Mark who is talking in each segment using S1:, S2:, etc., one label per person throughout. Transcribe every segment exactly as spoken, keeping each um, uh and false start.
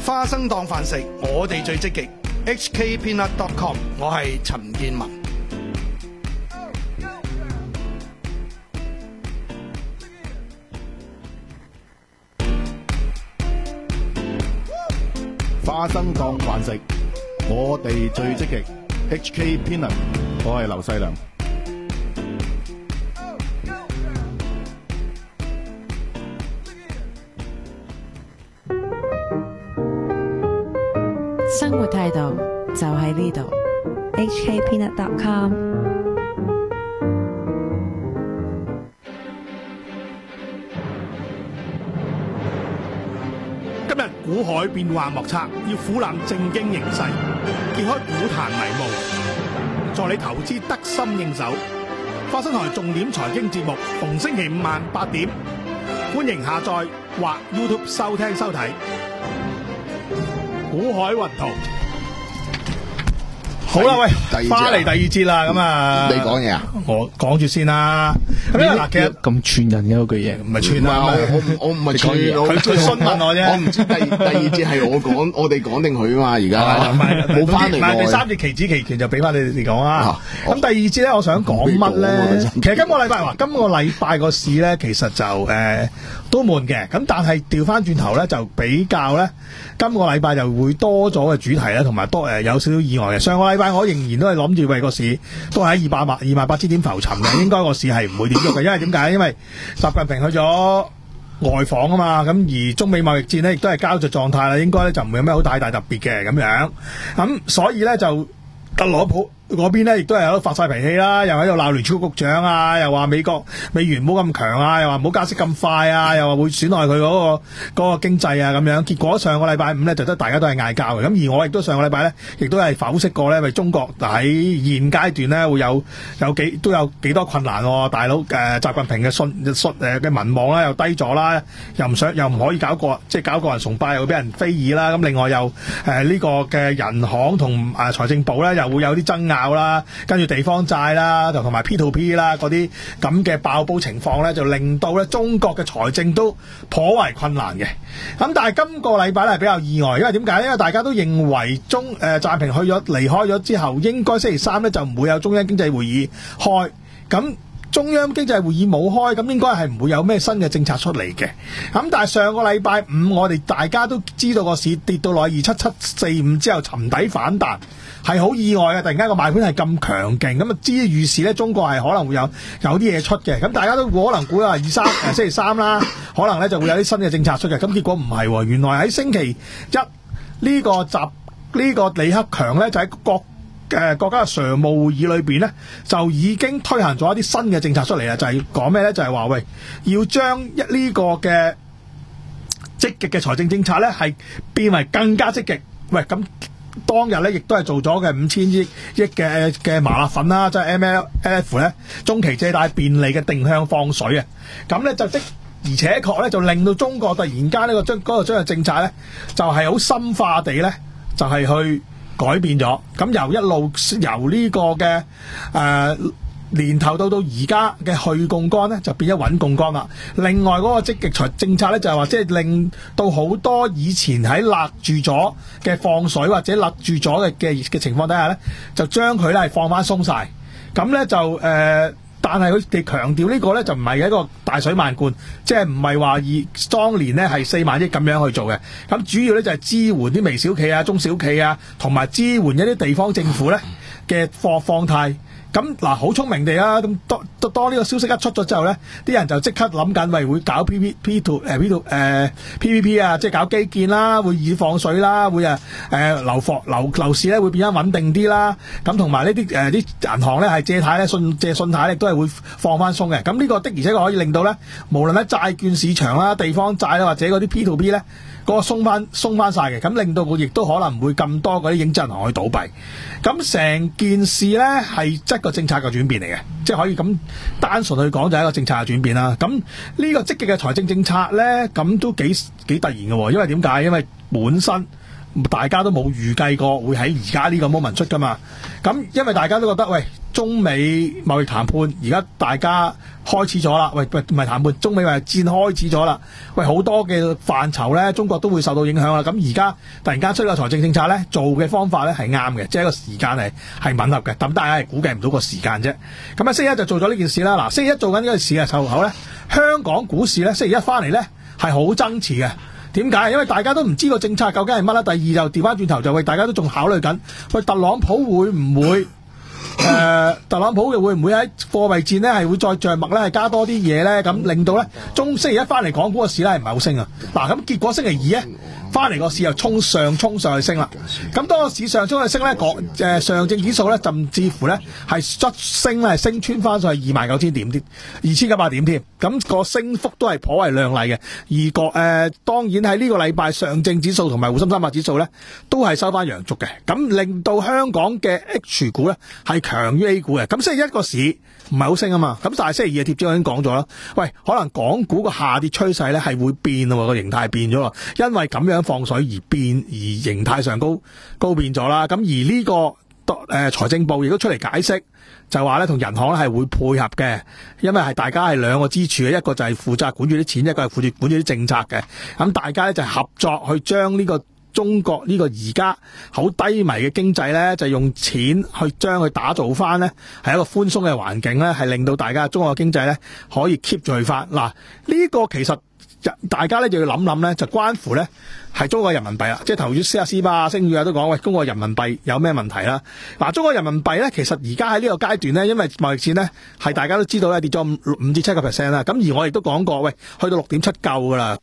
S1: 花生當飯食，我哋最積極。H K Peanut dot com， 我係陳建文。
S2: 花生當飯食，我哋最積極。H K Peanut， 我係劉細良。
S3: 生活態度就喺呢度。
S4: H K Peanut dot com。
S5: 今日股海變幻莫測，要俯瞰正經形勢，揭開股壇迷霧，助你投資得心應手。花生台重點財經節目，逢星期五晚八點，歡迎下載或 YouTube 收聽收睇。股海雲圖。好啦，喂，翻嚟第二節啦，咁啊，
S6: 你講嘢啊？
S5: 我講住先啦。咁嗱，其實
S6: 咁串人嘅嗰句嘢，
S5: 唔係串啊！
S6: 我我我唔係串，
S5: 佢佢詢問我啫。
S6: 我唔知第第二節係我講，我哋講定佢啊嘛？而家冇翻嚟。
S5: 唔係第三節期指期權就俾翻你哋講啦。咁第二節咧，我想講乜咧？其實今個禮拜話，今個禮拜個市咧，其實就誒都悶嘅。咁但係調翻轉頭咧，就比較咧，今個禮拜就會多咗嘅主題咧，同埋多誒有少少意外嘅。上個禮拜我仍然都係諗住為個市都係喺二百萬二萬八千點浮沉嘅，應該個市係唔會點喐嘅，因為點解？因為習近平去咗外訪啊嘛，咁而中美貿易戰呢亦都係膠着狀態啦，應該咧就唔會有咩好大大特別嘅咁樣，咁所以咧就特朗普嗰邊咧亦都係喺度發晒脾氣啦，又喺度鬧聯儲局長啊，又話美國美元唔好咁強啊，又話唔好加息咁快啊，又話會損害佢嗰個嗰個經濟啊咁樣。結果上個禮拜五咧就得大家都係嗌交嘅，咁而我亦都上個禮拜咧亦都係剖析過咧，因為中國喺現階段咧會有有幾都有幾多困難喎，大佬誒習近平嘅信信誒嘅民望啦又低咗啦，又唔想又唔可以搞個即係搞個人崇拜，又會俾人非議啦，咁另外又誒呢個嘅人行同誒財政部咧又會有啲爭拗啦，跟住地方債啦，同埋 P to P 啦嗰啲咁嘅爆煲情況咧，就令到咧中國嘅財政都頗為困難嘅。咁但係今個禮拜咧係比較意外，因為點解？因為大家都認為中誒習近平去咗離開咗之後，應該星期三咧就唔會有中央經濟會議開。咁中央經濟會議冇開，咁應該係唔會有咩新嘅政策出嚟嘅。咁但係上個禮拜五，我哋大家都知道個市跌到落二七七四五之後沉底反彈，係好意外嘅。突然間個賣盤係咁強勁，咁啊知預示咧中國係可能會有有啲嘢出嘅。咁大家都可能估啊二三誒星期三啦，可能咧就會有啲新嘅政策出嘅。咁結果唔係喎，原來喺星期一呢個習呢個李克強咧就喺國誒國家嘅常務會議裏邊咧，就已經推行咗一啲新嘅政策出嚟啦，就係講咩咧？就係話喂，要將一呢個嘅積極嘅財政政策咧，係變為更加積極。喂，咁當日咧亦都係做咗嘅五千億億嘅嘅麻辣粉啦，即係 M L F 咧中期借貸便利嘅定向放水啊！咁咧就即而且確咧就令到中國突然間呢個將嗰個將嘅政策咧，就係好深化地咧，就係去改變咗，咁由一路由呢個嘅誒、呃、年頭到到而家嘅去槓桿咧，就變咗穩槓桿啦。另外嗰個積極財政策咧，就係話即係令到好多以前喺勒住咗嘅放水或者勒住咗嘅嘅嘅情況底下咧，就將佢咧係放翻鬆晒。咁咧就誒。呃但係佢哋強調呢個咧就唔係一個大水漫灌，即係唔係話以當年咧係四萬億咁樣去做嘅。咁主要咧就係支援啲微小企啊、中小企啊，同埋支援一啲地方政府咧嘅放放貸。咁嗱，好聰明地啦，咁當當呢個消息一出咗之後咧，啲人就即刻諗緊，喂，會搞 P P P to 誒 P to 誒 P P P 啊，即係搞基建啦，會以放水啦，會啊誒樓房樓樓市咧會變得穩定啲啦。咁同埋呢啲誒啲銀行咧係借貸咧信借信貸咧都係會放翻鬆嘅。咁呢個的而且確可以令到咧，無論喺債券市場啦、地方債啦或者嗰啲 P to P 咧，嗰個鬆翻鬆翻曬嘅，咁令到佢亦都可能唔會咁多嗰啲影子銀行去倒閉。咁成件事咧係一個政策嘅轉變嚟嘅，即係可以咁單純去講就係一個政策嘅轉變啦。咁呢個積極嘅財政政策咧，咁都幾幾突然嘅喎。因為點解？因為本身大家都冇預計過會喺而家呢個 moment 出噶嘛。咁因為大家都覺得喂， 中美貿易談判而家大家開始咗啦，喂喂唔係談判，中美貿易戰開始咗啦，喂好多嘅範疇咧，中國都會受到影響啦。咁而家突然間出個財政政策咧，做嘅方法咧係啱嘅，即係個時間係係吻合嘅，咁大家係估計唔到個時間啫。咁啊星期一就做咗呢件事啦。嗱，星期一做緊呢個事嘅時候咧，香港股市咧星期一翻嚟咧係好爭持嘅。點解？因為大家都唔知個政策究竟係乜啦。第二就調翻轉頭就喂，大家都仲考慮緊，喂特朗普會唔會誒、呃？特朗普嘅會唔會喺貨幣戰咧係會再著墨咧，係加多啲嘢咧？咁令到咧中星期一翻嚟港股個市咧係唔係好升啊？嗱，咁結果星期二咧翻嚟個市又衝上衝上去升啦。咁當個市上衝去升咧，港誒上證指數咧甚至乎咧係率升咧，係升穿翻上去二萬九千點添，二千九百點添。咁、個升幅都係頗為亮麗嘅。而個誒、呃、當然喺呢個禮拜上證指數同埋滬深三百指數咧都係收翻陽燭嘅，咁令到香港嘅 H 股咧係強於 A 股嘅。咁星期一個市唔係好升啊嘛，咁但係星期二嘅貼紙我已經講咗啦。喂，可能港股個下跌趨勢咧係會變喎，個形態變咗咯，因為咁樣放水而變而形態上高高變咗啦。咁而呢、這個誒、呃、財政部亦都出嚟解釋，就話咧同銀行咧係會配合嘅，因為係大家係兩個支柱嘅，一個就係負責管住啲錢，一個係負責管住啲政策嘅。咁大家咧就合作去將呢個中國呢個而家好低迷嘅經濟咧，就用錢去將佢打造翻咧，係一個寬鬆嘅環境咧，係令到大家中國嘅經濟咧可以 keep 住去翻。嗱，呢、這個其實大家咧就要諗諗咧，就關乎咧係中國人民幣啦。即係頭先施亞斯巴、星宇啊都講，喂，中國人民幣有咩問題啦？嗱，中國人民幣咧，其實而家喺呢個階段咧，因為貿易戰咧係大家都知道咧跌咗五五至七個 percent 啦。咁而我亦都講過，喂，去到六點七夠噶啦。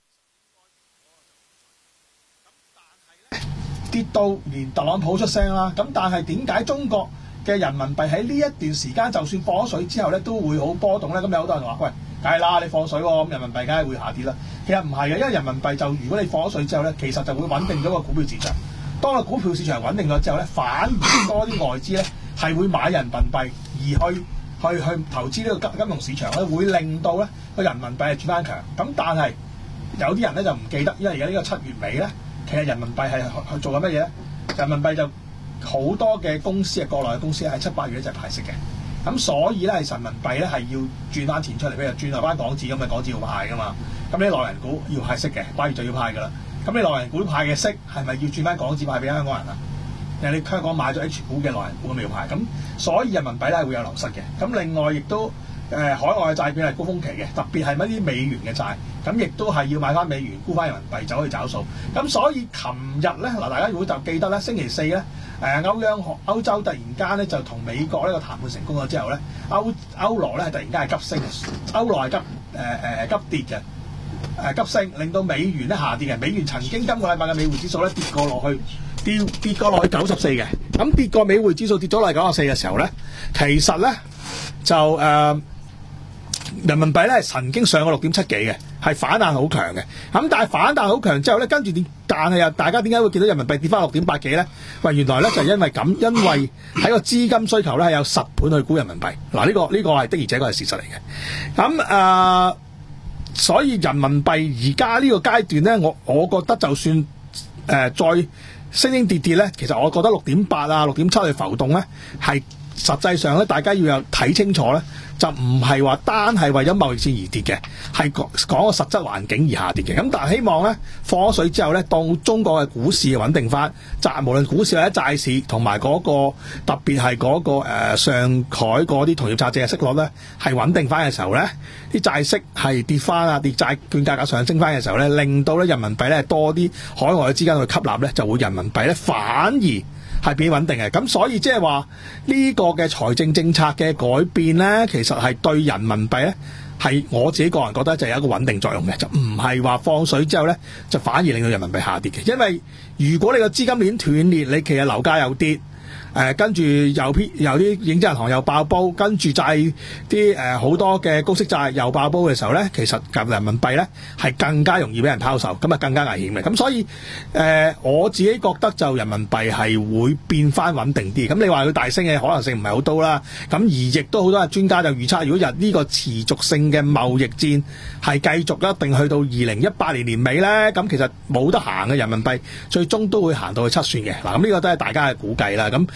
S5: 跌到連特朗普出聲啦，咁但係點解中國嘅人民幣喺呢一段時間就算放咗水之後咧，都會好波動咧？咁有好多人話：喂，梗係啦，你放水喎，咁人民幣梗係會下跌啦。其實唔係嘅，因為人民幣就如果你放咗水之後咧，其實就會穩定咗個股票市場。當個股票市場穩定咗之後咧，反而多啲外資咧係會買人民幣而去去去投資呢個金金融市場咧，會令到咧個人民幣係轉翻強。咁但係有啲人咧就唔記得，因為而家呢個七月尾咧。其實人民幣係去做緊乜嘢咧？人民幣就好多嘅公司啊，國內嘅公司喺七八月咧就係派息嘅，咁所以咧係人民幣咧係要轉翻錢出嚟，譬如轉落翻港紙咁嘅港紙要派噶嘛，咁你內銀股要派息嘅，八月就要派噶啦，咁你內銀股派嘅息係咪要轉翻港紙派俾香港人啊？定係你香港買咗 H 股嘅內銀股咁要派？咁所以人民幣咧係會有流失嘅。咁另外亦都。誒、呃、海外嘅債券係高峰期嘅，特別係乜啲美元嘅債，咁亦都係要買翻美元沽翻人民幣走去找數。咁所以琴日咧嗱，大家如果就記得咧，星期四咧，誒、呃、歐央行歐洲突然間咧就同美國呢個談判成功咗之後咧，歐歐羅咧係突然間係急升，歐羅係急誒誒、呃、急跌嘅，誒、呃、急升令到美元咧下跌嘅。美元曾經今個禮拜嘅美匯指數咧跌過落去，跌跌過落去九十四嘅。咁跌過美匯指數跌咗落去九十四嘅時候咧，其實咧就誒。呃人民幣咧係曾經上過六點七幾嘅，係反彈好強嘅。咁但係反彈好強之後咧，跟住點？但係又大家點解會見到人民幣跌翻六點八幾咧？喂，原來咧就係因為咁，因為喺個資金需求咧係有十倍去估人民幣。嗱，呢個呢個係的而且確係事實嚟嘅。咁誒、呃，所以人民幣而家呢個階段咧，我我覺得就算誒、呃、再升升跌跌咧，其實我覺得六點八啊、六點七去浮動咧，係實際上咧，大家要有睇清楚咧。就唔係話單係為咗貿易戰而跌嘅，係講講個實質環境而下跌嘅。咁但係希望咧放咗水之後咧，當中國嘅股市穩定翻，債無論股市或者債市，同埋嗰個特別係嗰、嗰個、呃、上海嗰啲同業拆借嘅息率咧係穩定翻嘅時候咧，啲債息係跌翻啊，跌債券價格上升翻嘅時候咧，令到咧人民幣咧多啲海外嘅資金去吸納咧，就會人民幣咧反而係變穩定嘅。咁所以即係話呢個嘅財政政策嘅改變咧，其實係對人民幣咧係我自己個人覺得就有一個穩定作用嘅，就唔係話放水之後咧就反而令到人民幣下跌嘅。因為如果你個資金鏈斷裂，你其實樓價又跌。誒、呃、跟住有啲有啲影子銀行又爆煲，跟住債啲誒好多嘅高息債又爆煲嘅時候咧，其實夾人民幣咧係更加容易俾人拋售，咁啊更加危險嘅。咁所以誒、呃、我自己覺得就人民幣係會變翻穩定啲。咁你話佢大升嘅可能性唔係好多啦。咁而亦都好多專家就預測，如果日呢個持續性嘅貿易戰係繼續一定去到二零一八年年尾咧，咁其實冇得行嘅人民幣最終都會行到去七算嘅。嗱，咁呢個都係大家嘅估計啦。咁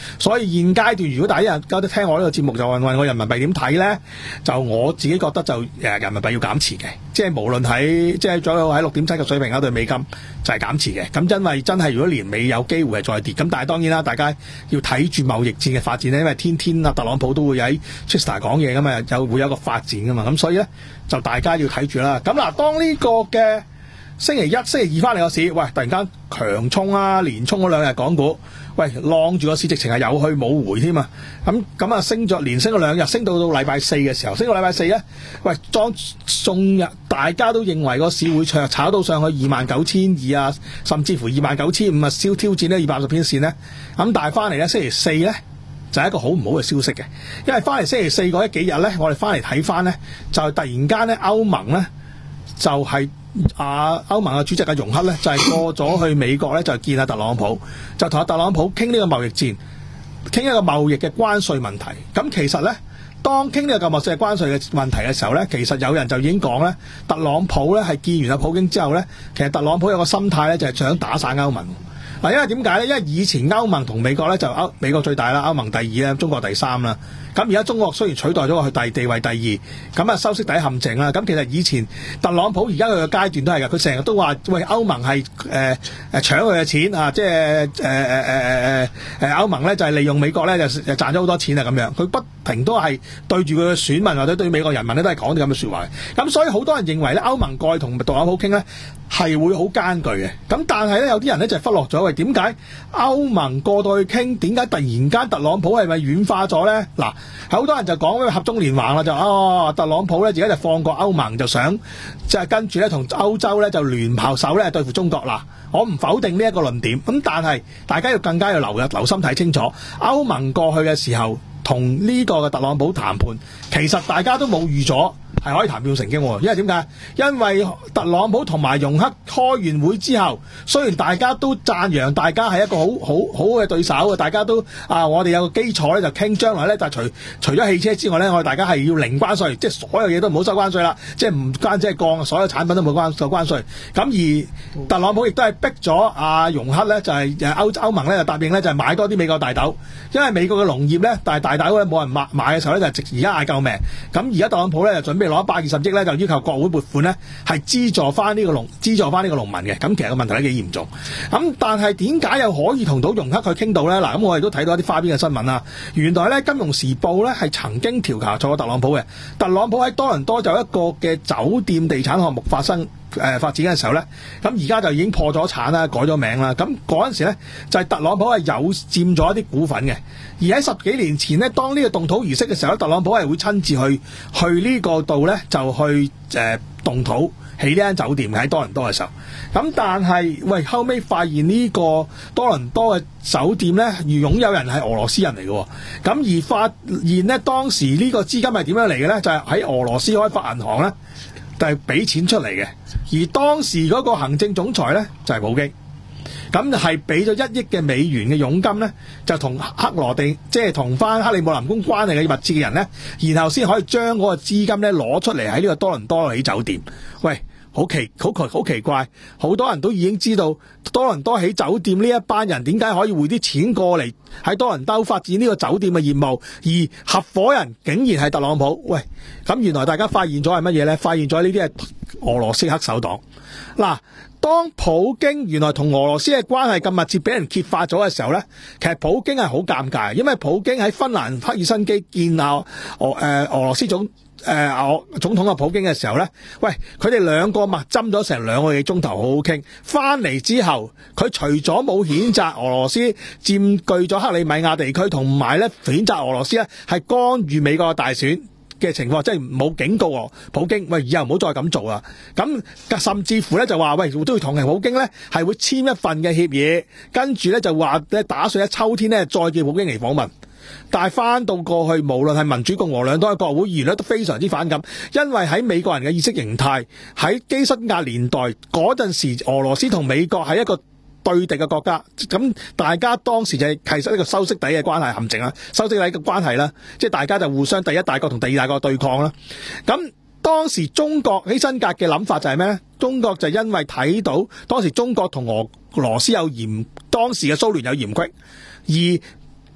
S5: 所以現階段如果大家有得聽我呢個節目就問問我人民幣點睇咧，就我自己覺得就誒人民幣要減持嘅，即係無論喺即係左右喺六點七嘅水平啊對美金就係減持嘅。咁因為真係如果年尾有機會係再跌，咁但係當然啦，大家要睇住貿易戰嘅發展咧，因為天天啊特朗普都會喺 Twitter 講嘢噶嘛，有會有一個發展噶嘛，咁所以咧就大家要睇住啦。咁嗱，當呢個嘅星期一、星期二翻嚟個市，喂，突然間強衝啊，連衝嗰兩日港股，喂，晾住個市直情係有去冇回添啊！咁咁啊，升咗連升咗兩日，升到到禮拜四嘅時候，升到禮拜四咧，喂，當眾日大家都認為個市會炒炒到上去二萬九千二啊，甚至乎二萬九千五啊，燒挑戰呢二百五十天線咧。咁但係翻嚟咧，星期四咧就係、是、一個好唔好嘅消息嘅，因為翻嚟星期四嗰一幾日咧，我哋翻嚟睇翻咧，就係突然間咧歐盟咧就係、是。啊，歐盟嘅主席嘅容克咧，就係、是、過咗去美國咧，就見下特朗普，就同阿特朗普傾呢個貿易戰，傾一個貿易嘅關稅問題。咁其實咧，當傾呢個貿易嘅關稅嘅問題嘅時候咧，其實有人就已經講咧，特朗普咧係見完阿普京之後咧，其實特朗普有個心態咧，就係、是、想打散歐盟。嗱，因為點解咧？因為以前歐盟同美國咧就歐美國最大啦，歐盟第二啦，中國第三啦。咁而家中國雖然取代咗佢第地位第二，咁啊修昔底陷阱啦。咁其實以前特朗普而家佢嘅階段都係㗎，佢成日都話喂歐盟係誒誒搶佢嘅錢啊，即係誒誒誒誒誒歐盟咧就係利用美國咧就就賺咗好多錢啊咁樣。佢不停都係對住佢嘅選民或者對美國人民咧都係講啲咁嘅説話。咁所以好多人認為咧歐盟過去同特朗普傾咧係會好艱巨嘅。咁但係咧有啲人咧就忽略咗，喂點解歐盟過到去傾，點解突然間特朗普係咪軟化咗咧？嗱。好多人就講咩合縱連橫啦，就哦特朗普咧而家就放過歐盟，就想即係跟住咧同歐洲咧就聯合手咧對付中國啦。我唔否定呢一個論點，咁但係大家要更加要留留心睇清楚，歐盟過去嘅時候同呢個嘅特朗普談判，其實大家都冇預咗係可以談判成經喎。因為點解？因為特朗普同埋容克開完會之後，雖然大家都讚揚大家係一個好好好嘅對手，大家都啊，我哋有個基礎咧就傾將來咧，就除除咗汽車之外咧，我哋大家係要零關稅，即係所有嘢都唔好收關稅啦，即係唔單止係鋼，所有產品都冇關收關稅。咁而特朗普亦都係逼咗阿容克咧，就係誒歐歐盟咧就答應咧就係買多啲美國大豆，因為美國嘅農業咧，但係大豆咧冇人買買嘅時候咧就而家嗌救命。咁而家特朗普咧就準備攞一百二十億咧，就要求國會撥款咧，係資助翻呢個農資助翻呢個農民嘅。咁其實個問題咧幾嚴重。咁但係點解又可以同到容克去傾到咧？嗱，咁我哋都睇到一啲花邊嘅新聞啦。原來咧《金融時報》咧係曾經調查錯特朗普嘅。特朗普喺多倫多就有一個嘅酒店地產項目發生誒、呃、發展嘅時候咧，咁而家就已經破咗產啦，改咗名啦。咁嗰陣時咧就係、是、特朗普係有佔咗一啲股份嘅。而喺十幾年前呢，當呢個動土儀式嘅時候，特朗普係會親自去去呢個度咧，就去誒、呃、動土起呢間酒店喺多倫多嘅時候。咁但係喂後尾發現呢個多倫多嘅酒店咧，而擁有人係俄羅斯人嚟嘅。咁而發現呢，當時呢個資金係點樣嚟嘅咧？就係、是、喺俄羅斯開發銀行咧，就係、是、俾錢出嚟嘅。而當時嗰個行政總裁咧就係、是、普京。咁係俾咗一億嘅美元嘅佣金咧，就同克羅地，即係同翻克里姆林宮關係嘅密切嘅人咧，然後先可以將嗰個資金咧攞出嚟喺呢個多倫多起酒店。喂，好奇好奇好奇怪，好多人都已經知道多倫多起酒店呢一班人點解可以匯啲錢過嚟喺多倫多發展呢個酒店嘅業務，而合夥人竟然係特朗普。喂，咁原來大家發現咗係乜嘢咧？發現咗呢啲係俄羅斯黑手黨。嗱，當普京原來同俄羅斯嘅關係咁密切俾人揭發咗嘅時候咧，其實普京係好尷尬，因為普京喺芬蘭赫爾辛基見啊俄誒俄羅斯總誒、呃、總統嘅普京嘅時候咧，喂，佢哋兩個密針咗成兩個幾鐘頭，好好傾。翻嚟之後，佢除咗冇譴責俄羅斯佔據咗克里米亞地區，同埋咧譴責俄羅斯咧係干預美國嘅大選嘅情況，即係冇警告喎普京，喂，以後唔好再咁做啦。咁甚至乎咧就話，喂，都要同普京咧係會簽一份嘅協議，跟住咧就話咧打算喺秋天咧再叫普京嚟訪問。但係翻到過去，無論係民主共和兩黨嘅國會議員咧都非常之反感，因為喺美國人嘅意識形態，喺基辛格年代嗰陣時，俄羅斯同美國係一個對敵嘅國家，咁大家當時就係其實呢個修昔底嘅關係陷阱啦，修昔底嘅關係啦，即係大家就互相第一大國同第二大國對抗啦。咁當時中國基辛格嘅諗法就係咩咧？中國就因為睇到當時中國同俄羅斯有嫌，當時嘅蘇聯有嫌隙，而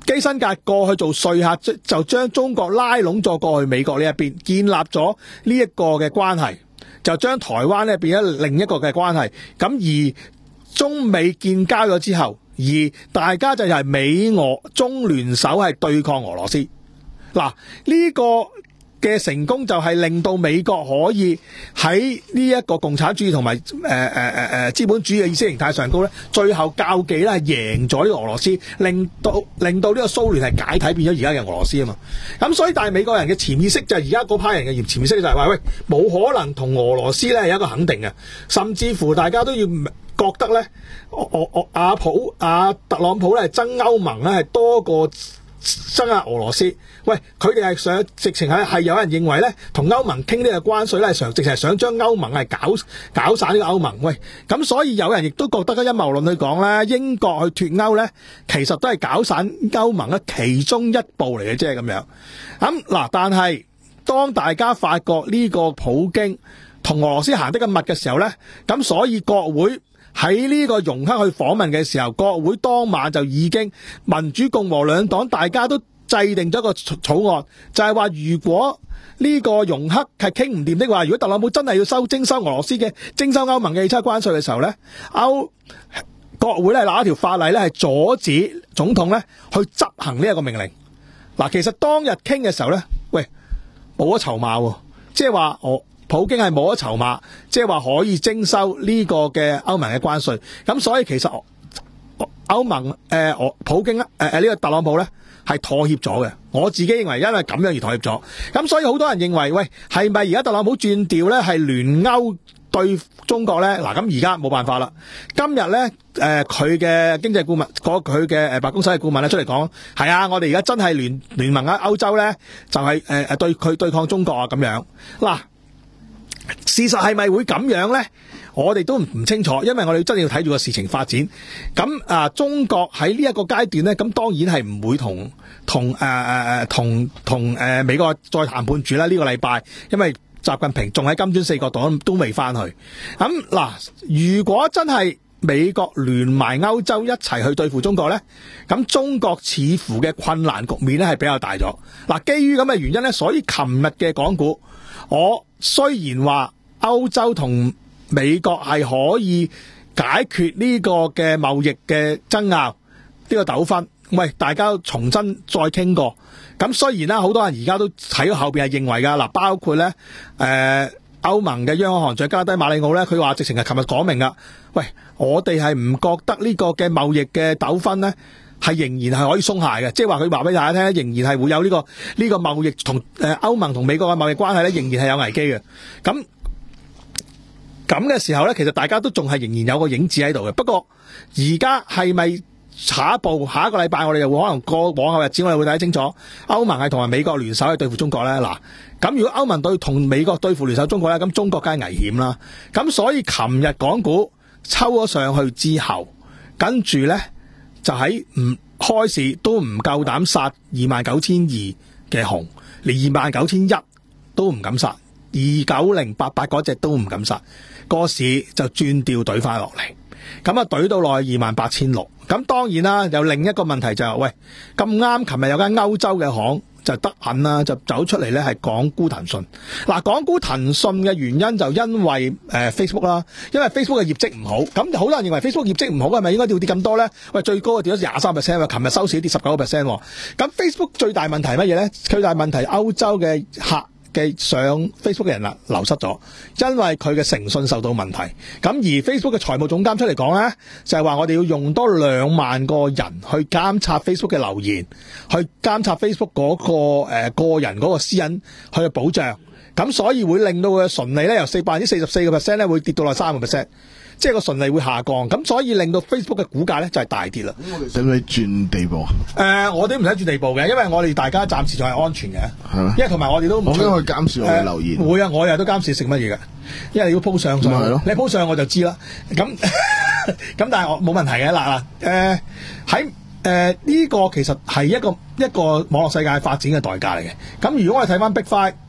S5: 基辛格過去做說客，就將中國拉攏咗過去美國呢一邊，建立咗呢一個嘅關係，就將台灣咧變咗另一個嘅關係。咁而中美建交咗之後，而大家就係美俄中聯手係對抗俄羅斯。嗱，呢個嘅成功就係令到美國可以喺呢一個共產主義同埋誒誒誒誒資本主義嘅意識形態上高咧，最後較技咧係贏咗呢個俄羅斯，令到令到呢個蘇聯係解體變咗而家嘅俄羅斯啊嘛。咁所以但係美國人嘅潛意識就係而家嗰批人嘅潛意識就係話喂，冇可能同俄羅斯咧係一個肯定嘅，甚至乎大家都要覺得咧，我我我阿普阿特朗普咧係憎歐盟咧係多過憎下俄羅斯。喂，佢哋係想直情係係有人認為咧，同歐盟傾呢個關稅咧，係想直情係想將歐盟係搞搞散呢個歐盟。喂，咁所以有人亦都覺得嘅陰謀論去講咧，英國去脫歐咧，其實都係搞散歐盟嘅其中一步嚟嘅啫咁樣。咁嗱，但係當大家發覺呢個普京同俄羅斯行得咁密嘅時候咧，咁所以國會喺呢個容克去訪問嘅時候，國會當晚就已經民主共和兩黨大家都制定咗個草案，就係話如果呢個容克係傾唔掂的話，如果特朗普真係要收徵收俄羅斯嘅徵收歐盟嘅汽車關稅嘅時候咧，歐國會咧拿一條法例咧係阻止總統咧去執行呢一個命令。嗱，其實當日傾嘅時候咧，喂，冇咗籌碼，即係話我普京係冇咗籌碼，即係話可以徵收呢個嘅歐盟嘅關稅。咁所以其實歐盟誒、呃、普京誒誒呢個特朗普咧係妥協咗嘅，我自己認為因為咁樣而妥協咗，咁所以好多人認為，喂，係咪而家特朗普轉調咧係聯歐對中國咧？嗱，咁而家冇辦法啦。今日咧，誒佢嘅經濟顧問，佢嘅誒白宮首席顧問咧出嚟講，係啊，我哋而家真係聯聯盟喺歐洲咧，就係誒誒對佢對抗中國啊咁樣。嗱，事實係咪會咁樣咧？我哋都唔清楚，因為我哋真係要睇住個事情發展。咁啊，中國喺呢一個階段咧，咁當然係唔會同同誒誒誒同同誒美國再談判住啦。呢個禮拜，因為習近平仲喺金磚四國度都未翻去。咁嗱，如果真係美國聯埋歐洲一齊去對付中國咧，咁中國似乎嘅困難局面咧係比較大咗。嗱，基於咁嘅原因咧，所以琴日嘅港股，我雖然話歐洲同美國係可以解決呢個嘅貿易嘅爭拗，呢個糾紛，喂，大家重新再傾過。咁雖然啦，好多人而家都睇到後邊係認為噶，嗱，包括咧誒歐盟嘅央行行長加拉低馬里奧咧，佢話直情係琴日講明噶，喂，我哋係唔覺得呢個嘅貿易嘅糾紛咧係仍然係可以鬆懈嘅，即係話佢話俾大家聽，仍然係會有呢個呢個貿易同誒歐盟同美國嘅貿易關係咧，仍然係有危機嘅。咁咁嘅時候咧，其實大家都仲係仍然有個影子喺度嘅。不過而家係咪下一步下一個禮拜我哋又會可能過往後日子我哋會睇清楚歐盟係同埋美國聯手去對付中國咧？嗱，咁如果歐盟對同美國對付聯手中國咧，咁中國梗係危險啦。咁所以琴日港股抽咗上去之後，跟住咧就喺唔開市都唔夠膽殺二萬九千二嘅紅，連二萬九千一都唔敢殺，二九零八八嗰隻都唔敢殺。個市就轉調懟翻落嚟，咁啊懟到落去二萬八千六。咁當然啦，有另一個問題就係、是，喂，咁啱，琴日有間歐洲嘅行就得銀啦，就走出嚟咧係港股騰訊。嗱，港股騰訊嘅原因就因為誒、呃、Facebook 啦，因為 Facebook 嘅業績唔好，咁好多人認為 Facebook 業績唔好係咪應該要跌咁多咧？喂，最高啊跌咗廿三 percent， 琴日收市跌十九個 percent。咁 Facebook 最大問題係乜嘢咧？最大問題歐洲嘅客嘅上 Facebook 嘅人啦流失咗，因為佢嘅誠信受到問題。咁而 Facebook 嘅財務總監出嚟講咧，就係話我哋要用多兩萬個人去監察 Facebook 嘅留言，去監察 Facebook 嗰個誒個人嗰個私隱去保障。咁所以會令到佢嘅純利咧由四百分之四十四個 percent 咧會跌到落三個 percent。即係個純利會下降，咁所以令到 Facebook 嘅股價咧就係大跌啦。
S6: 咁我哋使唔使轉地步啊？
S5: 誒、呃，我哋唔使轉地步嘅，因為我哋大家暫時仲係安全嘅。係咩？因為同埋我哋都唔
S6: 我驚去監視我嘅留言、呃。會
S5: 啊，我日都監視食乜嘢嘅，因為你要鋪上上。
S6: 係
S5: 你鋪上我就知啦。咁咁但係我冇問題嘅嗱嗱。誒喺誒呢個其實係一個一個網絡世界發展嘅代價嚟嘅。咁如果我哋睇翻 Big Five，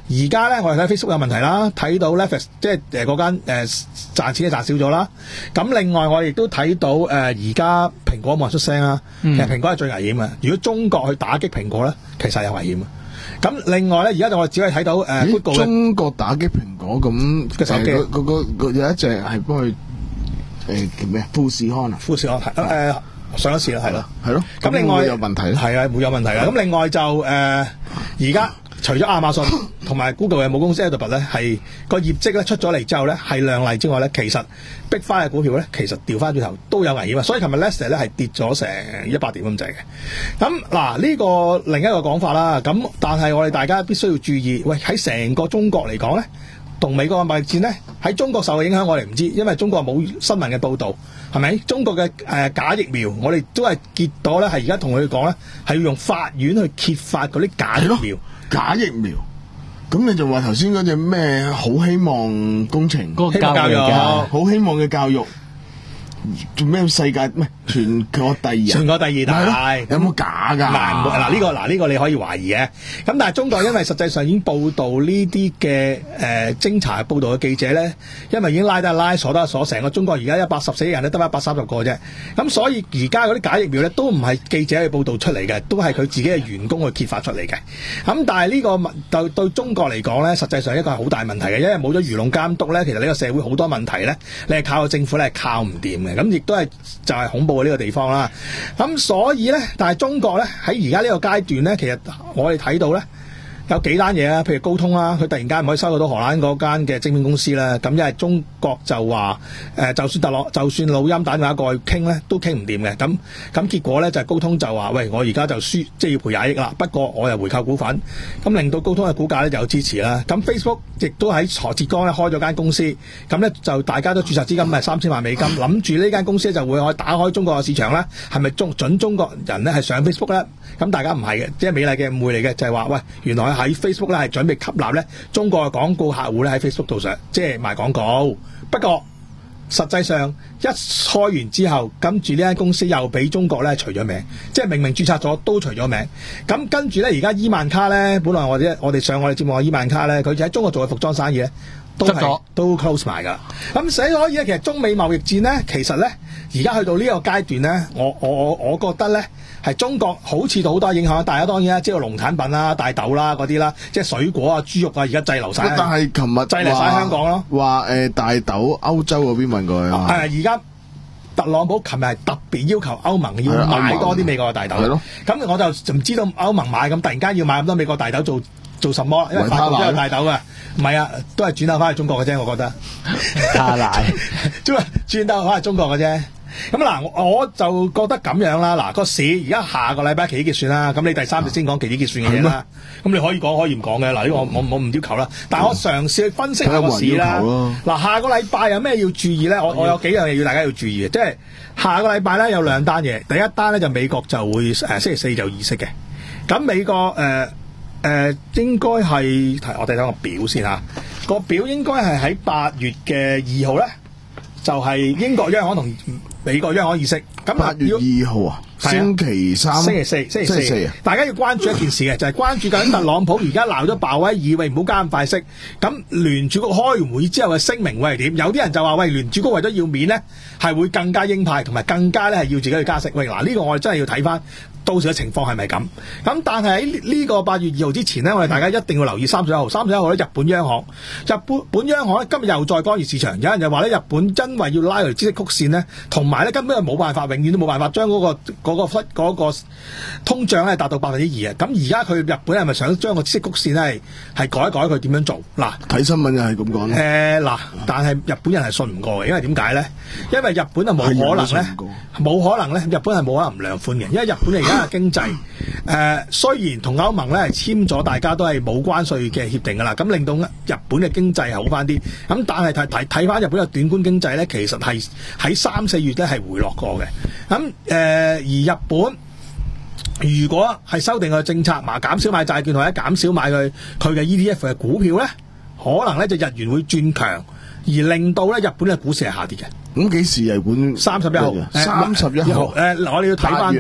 S5: 而家咧我哋睇 Facebook 有問題啦，睇到 Netflix 即係誒嗰間誒賺錢嘅賺少咗啦。咁另外我哋亦都睇到誒而家蘋果冇人出聲啦。
S6: 嗯、
S5: 其實蘋果係最危險嘅。如果中國去打擊蘋果咧，其實係有危險嘅。咁另外咧，而家就我只可以睇到誒、呃、Google
S6: 中國打擊蘋果咁
S5: 嘅手機，
S6: 嗰嗰嗰有一隻係幫佢誒叫咩？富士康啊，
S5: 富士康係誒、呃、上一次啦，係咯，
S6: 係咯。
S5: 咁另外
S6: 有問題
S5: 係啊，會有問題嘅。咁另外就誒而家。除咗亞馬遜同埋 Google 嘅母公司 Alphabet 咧，係個業績咧出咗嚟之後咧係亮麗之外咧，其實逼翻嘅股票咧，其實調翻轉頭都有危險啊！所以琴日 Lester 咧係跌咗成一百點咁滯嘅。咁嗱呢個另一個講法啦，咁但係我哋大家必須要注意，喂喺成個中國嚟講咧，同美國嘅貿易戰咧喺中國受嘅影響我哋唔知，因為中國冇新聞嘅報導，係咪？中國嘅誒、呃、假疫苗，我哋都係結果咧係而家同佢講咧係要用法院去揭發嗰啲假疫苗。
S6: 假疫苗，咁你就話頭先嗰隻咩好希望工程，
S5: 嗰個教育，
S6: 好希望嘅教育，做咩世界咩全國第二，
S5: 全國第二大，
S6: 有冇假㗎？
S5: 嗱嗱呢個嗱呢、呢個你可以懷疑嘅，咁但係中國因為實際上已經報導呢啲嘅誒偵查報導嘅記者咧，因為已經拉得拉鎖得鎖，成個中國而家一百十四億人咧得一百三十個啫，咁所以而家嗰啲假疫苗咧都唔係記者去報導出嚟嘅，都係佢自己嘅員工去揭發出嚟嘅。咁但係呢、呢個對對中國嚟講咧，實際上一個係好大問題嘅，因為冇咗輿論監督咧，其實呢個社會好多問題咧，你係靠個政府咧係靠唔掂嘅，咁亦都係就係恐怖嘅呢個地方啦。咁所以咧，但係中國咧喺而家呢個階段咧，其實我哋睇到咧有幾單嘢啊，譬如高通啦，佢突然間唔可以收到荷蘭嗰間嘅晶片公司啦，咁因為中國就話誒、呃，就算特朗，就算老陰打電話過去傾咧，都傾唔掂嘅。咁咁結果咧就係、高通就話：喂，我而家就輸，即係要賠廿億啦。不過我又回購股份，咁令到高通嘅股價咧就有支持啦。咁 Facebook 亦都喺浙江咧開咗間公司，咁咧就大家都註冊資金係三千萬美金，諗住呢間公司就會可以打開中國嘅市場啦。係咪中準中國人咧係上 Facebook 咧？咁大家唔係嘅，即係美麗嘅誤會嚟嘅，就係、是、話喂，原來喺 Facebook 咧係準備吸納咧中國嘅廣告客戶咧喺 Facebook 度上，即係賣廣告。不過實際上一開完之後，跟住呢間公司又俾中國咧除咗名，即係明明註冊咗都除咗名。咁跟住咧，而家伊萬卡咧，本來我哋我哋上我哋節目嘅伊萬卡咧，佢就喺中國做嘅服裝生意咧，都係都 close 埋㗎。咁所以咧，其實中美貿易戰咧，其實咧而家去到呢個階段咧，我我我覺得咧。係中國好似到好多影響，大家當然啦，知道農產品啦、大豆啦嗰啲啦，即係水果啊、豬肉啊，而家滯留晒。
S6: 但係琴日
S5: 滯留晒香港咯。
S6: 話誒、呃、大豆歐洲嗰邊問過佢。
S5: 係而家特朗普琴日係特別要求歐盟要買多啲美國嘅大豆。係咯。咁我就唔知道歐盟買咁突然間要買咁多美國大豆做做什麼？因為法國都有大豆嘅。唔係啊，都係轉頭翻去中國嘅啫，我覺得。加奶。即係轉頭翻去中國嘅啫。咁嗱，我就覺得咁樣啦。嗱，個市而家下個禮拜期指結算啦。咁你第三日先講期指結算嘅嘢啦。咁你可以講可以唔講嘅。嗱，呢個我我我唔要求啦。但係我嘗試去分析下個市啦。嗱，下個禮拜有咩要注意咧？我我有幾樣嘢要大家要注意嘅，即係下個禮拜咧有兩單嘢。第一單咧就美國就會誒、呃、星期四就議息嘅。咁美國誒誒、呃呃、應該係我睇睇個表先嚇。個表應該係喺八月嘅二號咧，就係、是、英國央行同美國央行議息。咁
S6: 八月二號啊，星期三、
S5: 星期四、星期四，
S6: 星期四
S5: 大家要關注一件事嘅，就係關注緊特朗普而家鬧咗鮑威爾，喂唔好加咁快息。咁聯儲局開完會議之後嘅聲明會係點？有啲人就話喂，聯儲局為咗要面咧，係會更加鷹派，同埋更加咧係要自己去加息。喂，嗱呢個我哋真係要睇翻到時嘅情況係咪咁？咁但係喺呢個八月二號之前呢，我哋大家一定要留意三十一號。三十一號咧，日本央行，日本本央行咧今日又再干預市場。有人就話咧，日本因為要拉嚟孳息曲線呢，同埋咧根本係冇辦法，永遠都冇辦法將嗰、嗰個嗰、嗰個嗰個、通脹咧達到百分之二啊！咁而家佢日本係咪想將個孳息曲線咧係改一改佢點樣做？嗱，
S6: 睇新聞就係咁講。
S5: 誒嗱，但係日本人係信唔過嘅，因為點解咧？因為日本係冇可能咧，冇可能咧，日本係冇可能唔量寬嘅，因為日本而家嘅經濟誒、呃、雖然同歐盟咧係簽咗，大家都係冇關稅嘅協定噶啦，咁令到日本嘅經濟係好翻啲。咁但係睇睇睇翻日本嘅短觀經濟咧，其實係喺三四月咧係回落過嘅。咁誒、呃、而日本如果係修訂佢嘅政策，嘛減少買債券或者減少買佢佢嘅 E T F 嘅股票咧，可能咧就日元會轉強，而令到咧日本嘅股市係下跌嘅。
S6: 咁幾時日本？
S5: 三十一號，
S6: 三十一號。誒、
S5: 呃，我哋要睇翻。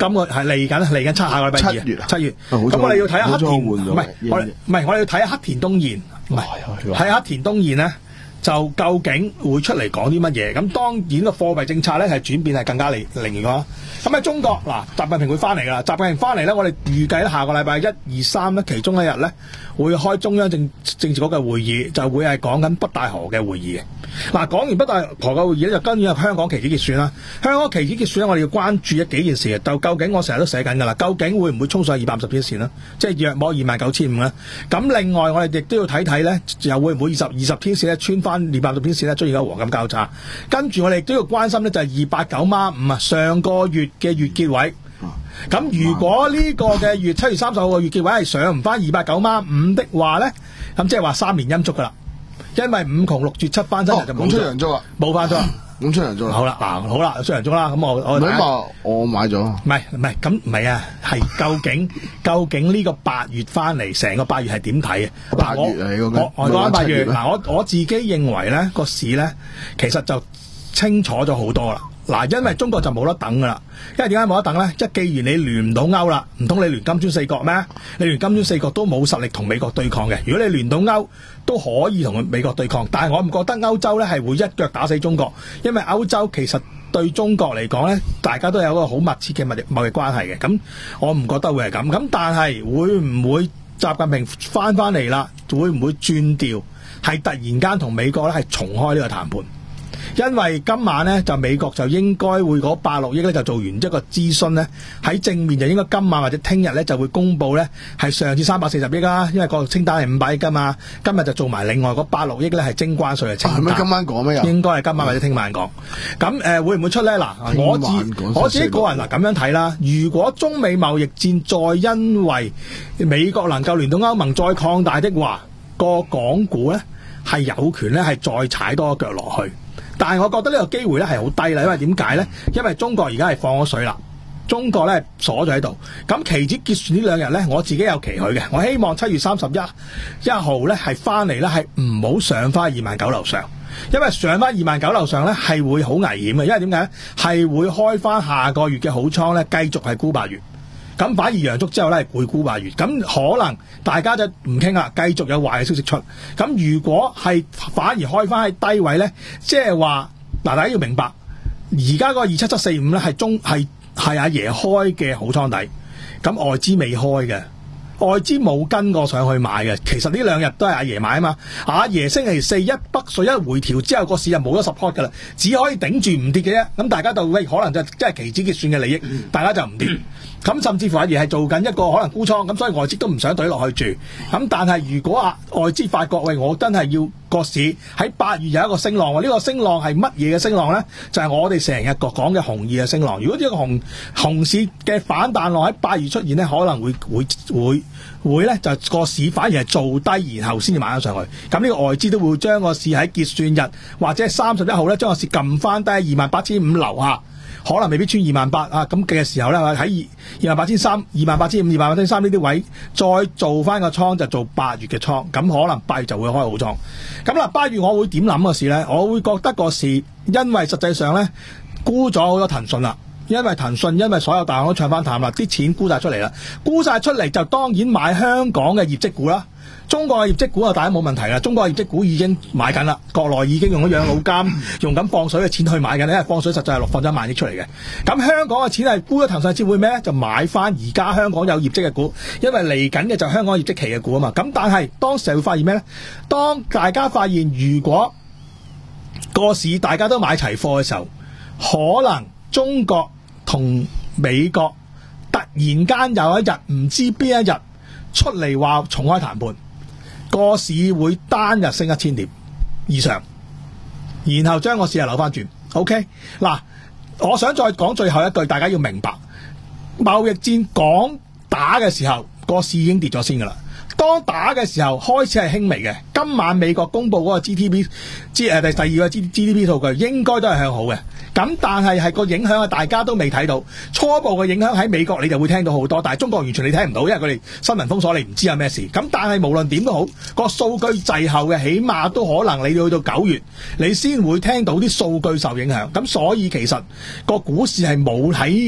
S5: 今個係嚟緊嚟緊七下個禮拜二
S6: 七月啊
S5: 七月。
S6: 啊好彩
S5: 咁我哋要睇下黑田，
S6: 好彩我換咗
S5: 唔係我哋唔係我哋要睇下黑田東彥，唔係睇下黑田東彥咧。就究竟會出嚟講啲乜嘢？咁當然個貨幣政策咧係轉變係更加靈靈活啦。咁喺中國嗱，習近平會翻嚟㗎啦。習近平翻嚟咧，我哋預計咧下個禮拜一、二、三咧，其中一日咧會開中央政政治局嘅會議，就會係講緊北戴河嘅會議嘅。嗱，講完北戴河嘅會議咧，就跟住入香港期指結算啦。香港期指結算咧，我哋要關注一幾件事嘅。就究竟我成日都寫緊㗎啦，究竟會唔會衝上二百五十天線啦？即係約摸二萬九千五咧。咁另外我哋亦都要睇睇咧，又會唔會二十二十天線咧穿翻二百五十天線咧出現咗黃金交叉？跟住我哋亦都要關心咧，就係二八九孖五啊，上個月嘅月結位。咁如果呢個嘅月七月三十號嘅月結位係上唔翻二八九孖五的話咧，咁即係話三年陰燭㗎啦。因為五窮六絕七翻身就冇
S6: 咁出陽燭啊，
S5: 冇翻咗。
S6: 咁出陽燭啦。
S5: 好啦，嗱好啦，出陽燭啦。咁我我
S6: 唔係話我買咗。
S5: 唔係唔係，咁唔係啊，係究竟究竟呢個八月翻嚟，成個八月係點睇啊？
S6: 八月嚟嗰個
S5: 我我講八月，
S6: 唔係
S5: 嗱我我自己認為咧個市咧，其實就清楚咗好多啦。嗱，因為中國就冇得等噶啦，因為點解冇得等咧？即係既然你聯唔到歐啦，唔通你聯金磚四國咩？你聯金磚四國都冇實力同美國對抗嘅。如果你聯到歐，都可以同美國對抗，但係我唔覺得歐洲咧係會一腳打死中國，因為歐洲其實對中國嚟講咧，大家都有一個好密切嘅貿易貿易關係嘅。咁我唔覺得會係咁。咁但係會唔會習近平翻翻嚟啦？會唔會轉調？係突然間同美國咧係重開呢個談判？因為今晚咧就美國就應該會嗰百六億咧就做完一個諮詢咧，喺正面就應該今晚或者聽日咧就會公佈咧係上次三百四十億啦，因為個清單係五百億噶嘛，今日就做埋另外嗰百六億咧係徵關稅嘅清單。
S6: 係咪今晚講咩又？
S5: 應該係今晚或者聽晚講。咁誒、呃、會唔會出咧？嗱，我自我自己個人嗱咁樣睇啦，如果中美貿易戰再因為美國能夠聯到歐盟再擴大的話，個港股咧係有權咧係再踩多一腳落去。但係我覺得呢個機會咧係好低啦，因為點解咧？因為中國而家係放咗水啦，中國咧鎖咗喺度。咁期指結算呢兩日咧，我自己有期許嘅，我希望七月三十一一號咧係翻嚟咧係唔好上翻二萬九樓上，因為上翻二萬九樓上咧係會好危險嘅，因為點解咧？係會開翻下個月嘅好倉咧，繼續係沽八月。咁反而陽燭之後咧會沽八月，咁可能大家就唔傾啦，繼續有壞嘅消息出。咁如果係反而開翻喺低位咧，即係話嗱，大家要明白，而家嗰個二七七四五咧係中係係阿爺開嘅好倉底，咁外資未開嘅，外資冇跟過上去買嘅。其實呢兩日都係阿爺買啊嘛，阿爺星期四一北水一回調之後，個市就冇咗 support 噶啦，只可以頂住唔跌嘅啫。咁大家就喂，可能就即係期指結算嘅利益，大家就唔跌。咁甚至乎阿爺係做緊一個可能沽倉，咁所以外資都唔想懟落去住。咁但係如果啊外資發覺喂，我真係要個市喺八月有一個升浪，呢、呢個升浪係乜嘢嘅升浪咧？就係、是、我哋成日講嘅紅二嘅升浪。如果呢個紅紅市嘅反彈浪喺八月出現咧，可能會會會會咧就個市反而係做低，然後先至買咗上去。咁呢個外資都會將個市喺結算日或者係三十一號咧，將個市撳翻低二萬八千五樓下。可能未必穿二萬八啊！咁嘅時候咧，喺二萬八千三、二萬八千五、二萬八千三呢啲位，再做翻個倉就做八月嘅倉，咁可能八月就會開好倉。咁啦，八月我會點諗個市咧？我會覺得個市，因為實際上咧沽咗好多騰訊啦，因為騰訊因為所有大行都唱翻淡啦，啲錢沽晒出嚟啦，沽晒出嚟就當然買香港嘅業績股啦。中國嘅業績股啊，大家冇問題啦。中國嘅業績股已經買緊啦，國內已經用咗養老金，用緊放水嘅錢去買緊，因為放水實際係落放咗一萬億出嚟嘅。咁香港嘅錢係沽咗騰訊，先會咩咧？就買翻而家香港有業績嘅股，因為嚟緊嘅就係香港業績期嘅股啊嘛。咁但係當時會發現咩咧？當大家發現如果個市大家都買齊貨嘅時候，可能中國同美國突然間有一日唔知邊一日出嚟話重開談判。個市會單日升一千點以上，然後將個市係扭翻轉。OK， 嗱，我想再講最後一句，大家要明白，貿易戰講打嘅時候，個市已經跌咗先噶啦。當打嘅時候開始係輕微嘅。今晚美國公布嗰個 G D P， 即係第第二個 G D P 數據，應該都係向好嘅。咁但係係個影響啊，大家都未睇到。初步嘅影響喺美國你就會聽到好多，但係中國完全你聽唔到，因為佢哋新聞封鎖，你唔知有咩事。咁但係無論點都好，個數據滯後嘅，起碼都可能你要去到九月，你先會聽到啲數據受影響。咁所以其實個股市係冇喺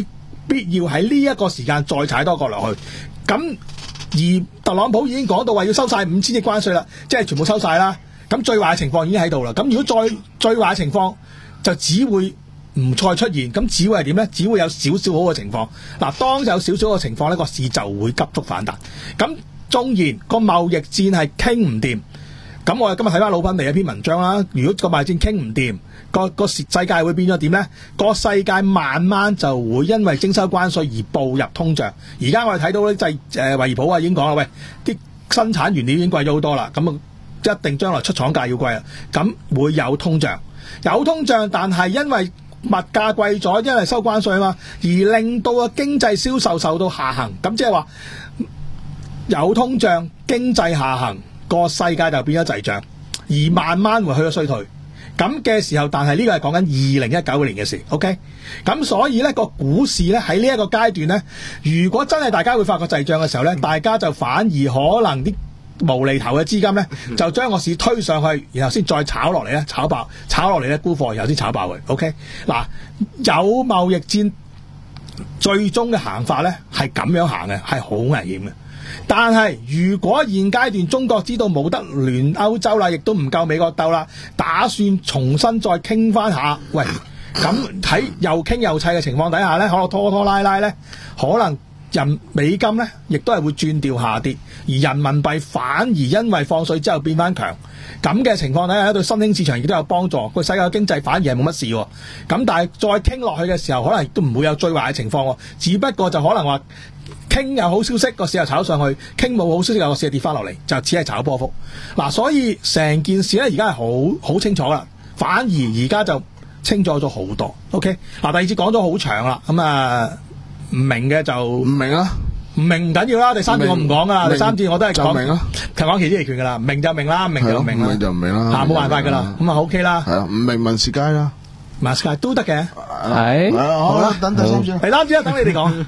S5: 必要喺呢一個時間再踩多個落去。咁而特朗普已經講到話要收晒五千億關稅啦，即係全部收晒啦。咁最壞嘅情況已經喺度啦。咁如果再最壞嘅情況就只會唔再出現，咁只會係點呢？只會有少少好嘅情況。嗱，當有少少嘅情況呢，個市就會急速反彈。咁縱然個貿易戰係傾唔掂，咁我哋今日睇翻魯賓尼一篇文章啦。如果個貿易戰傾唔掂，個個世界會變咗點呢？個世界慢慢就會因為徵收關稅而步入通脹。而家我哋睇到咧，就係誒惠而浦啊已經講啦，喂，啲生產原料已經貴咗好多啦，咁啊一定將來出廠價要貴啦，咁會有通脹，有通脹，但係因為物價貴咗，因為收關稅啊嘛，而令到個經濟銷售受到下行，咁即係話有通脹，經濟下行，個世界就變咗滯脹，而慢慢會去咗衰退。咁嘅時候，但係呢個係講緊二零一九年嘅事 ，OK？ 咁所以呢個股市呢，喺呢一個階段呢，如果真係大家會發覺滯脹嘅時候呢，大家就反而可能啲無厘頭嘅資金呢，就將個市推上去，然後先再炒落嚟咧，炒爆，炒落嚟咧沽貨，然後先炒爆佢 ，OK？ 嗱，有貿易戰最終嘅行法呢，係咁樣行嘅，係好危險嘅。但係如果現階段中國知道冇得聯歐洲啦，亦都唔夠美國鬥啦，打算重新再傾翻下，喂，咁喺又傾又砌嘅情況底下呢，可能拖拖拉拉呢，可能人美金呢亦都係會轉調下跌，而人民幣反而因為放水之後變翻強，咁嘅情況底下對新興市場亦都有幫助，個世界經濟反而係冇乜事喎。咁但係再傾落去嘅時候，可能亦都唔會有最壞嘅情況喎，只不過就可能話傾有好消息個市又炒上去，傾冇好消息個市又跌翻落嚟，就只係炒波幅。嗱，所以成件事咧而家係好好清楚啦，反而而家就清楚咗好多。OK， 嗱，第二節講咗好長啦，咁啊唔明嘅就唔
S6: 明啊，
S5: 唔明唔緊要啦。第三節我唔講噶啦，第三節我都係講
S6: 明啊，
S5: 求講期指期權噶啦，明就明啦，明就明啦，
S6: 明就唔明啦，
S5: 吓冇辦法噶啦，咁啊 OK 啦，
S6: 係啊，唔明問市街啦，
S5: 問市街都得嘅，
S6: 係好啦，等第三節，
S5: 第三節啦，等你哋講。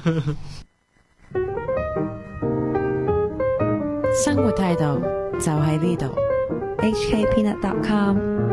S3: 生活態度就喺呢度。
S4: H K Peanut dot com